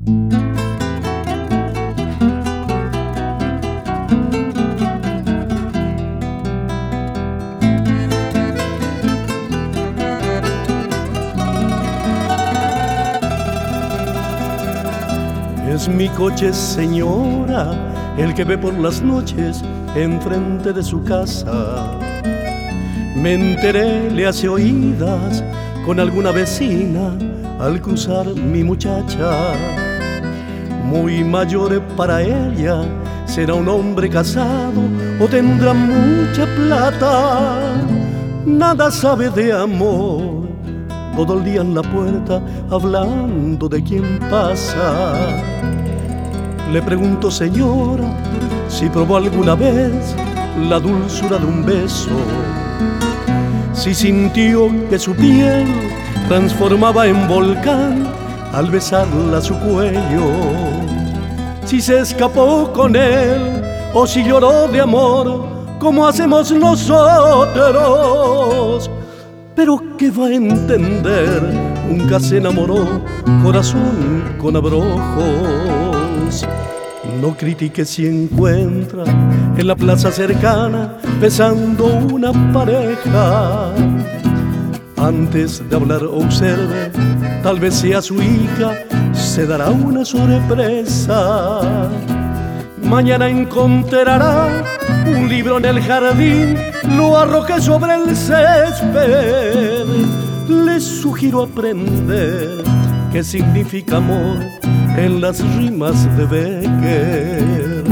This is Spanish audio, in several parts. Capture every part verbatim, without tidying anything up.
Es mi coche, señora, el que ve por las noches enfrente de su casa. Me enteré, le hace oídas con alguna vecina al cruzar mi muchacha. Muy mayor para ella, será un hombre casado o tendrá mucha plata. Nada sabe de amor, todo el día en la puerta hablando de quién pasa. Le pregunto, señora, si probó alguna vez la dulzura de un beso, si sintió que su piel transformaba en volcán al besarla a su cuello, si se escapó con él o si lloró de amor como hacemos nosotros. Pero ¿qué va a entender? Nunca se enamoró, corazón con abrojos. No critique si encuentra en la plaza cercana besando una pareja. Antes de hablar observe, tal vez sea su hija, se dará una sorpresa. Mañana encontrará un libro en el jardín, lo arroje sobre el césped. Le sugiero aprender qué significa amor en las rimas de Becker.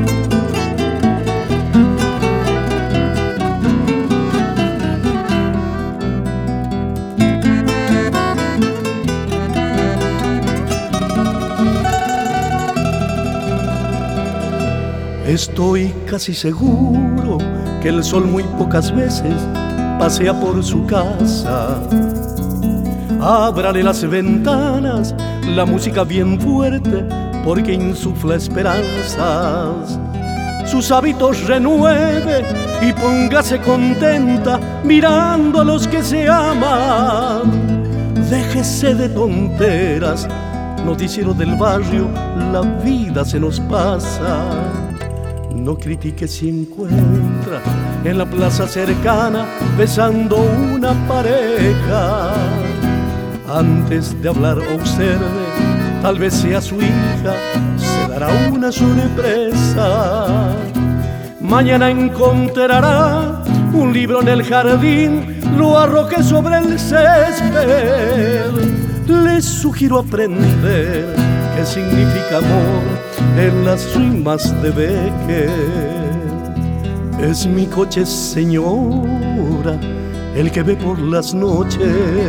Estoy casi seguro que el sol muy pocas veces pasea por su casa. Ábrale las ventanas, la música bien fuerte, porque insufla esperanzas. Sus hábitos renueve y póngase contenta mirando a los que se aman. Déjese de tonteras, noticiero del barrio, la vida se nos pasa. No critique si encuentra en la plaza cercana besando una pareja. Antes de hablar observe, tal vez sea su hija, se dará una sorpresa. Mañana encontrará un libro en el jardín, lo arroje sobre el césped. Les sugiero aprender qué significa amor en las rimas de Becker. Es mi coche, señora, el que ve por las noches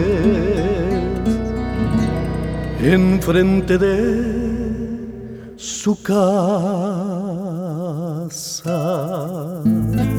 enfrente de su casa.